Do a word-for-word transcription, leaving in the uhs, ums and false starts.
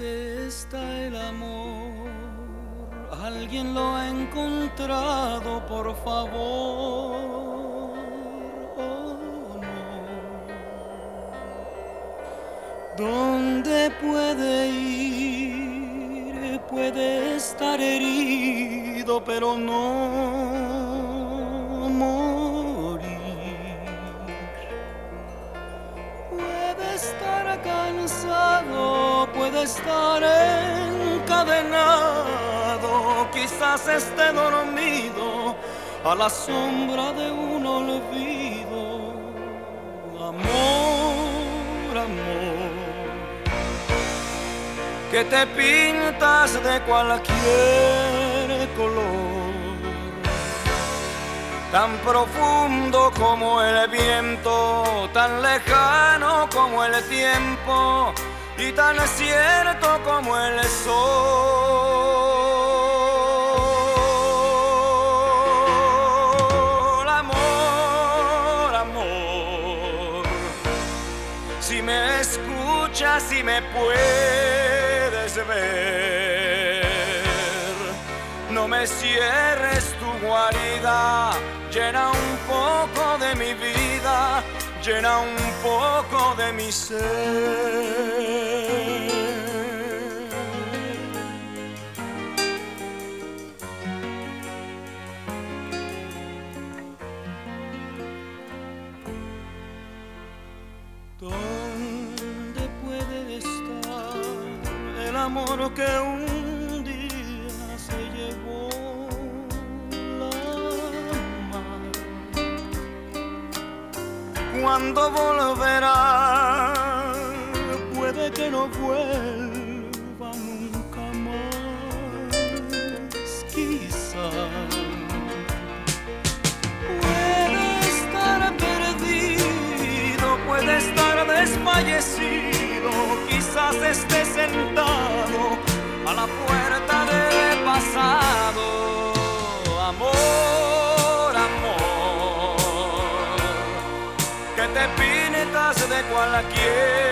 ¿Dónde está el amor? ¿Alguien lo ha encontrado, por favor? Oh, no. ¿Dónde puede ir? Puede estar herido, pero no morir. Puede estar cansado, puede estar encadenado, quizás esté dormido a la sombra de un olvido. Amor, amor, que te pintas de cualquier color, tan profundo como el viento, tan lejano como el tiempo y tan cierto como el sol. Amor, amor, si me escuchas, si me puedes ver, no me cierres tu guarida, llena un poco de mi vida, llena un poco de mi ser. ¿Dónde puede estar el amor que un día se llevó la mar? ¿Cuándo volverá? Puede que no vuelva nunca más, quizás. Puede estar perdido, puede estar desfallecido, quizás esté sentado a la puerta del pasado. Amor, amor, que te pintas de cualquier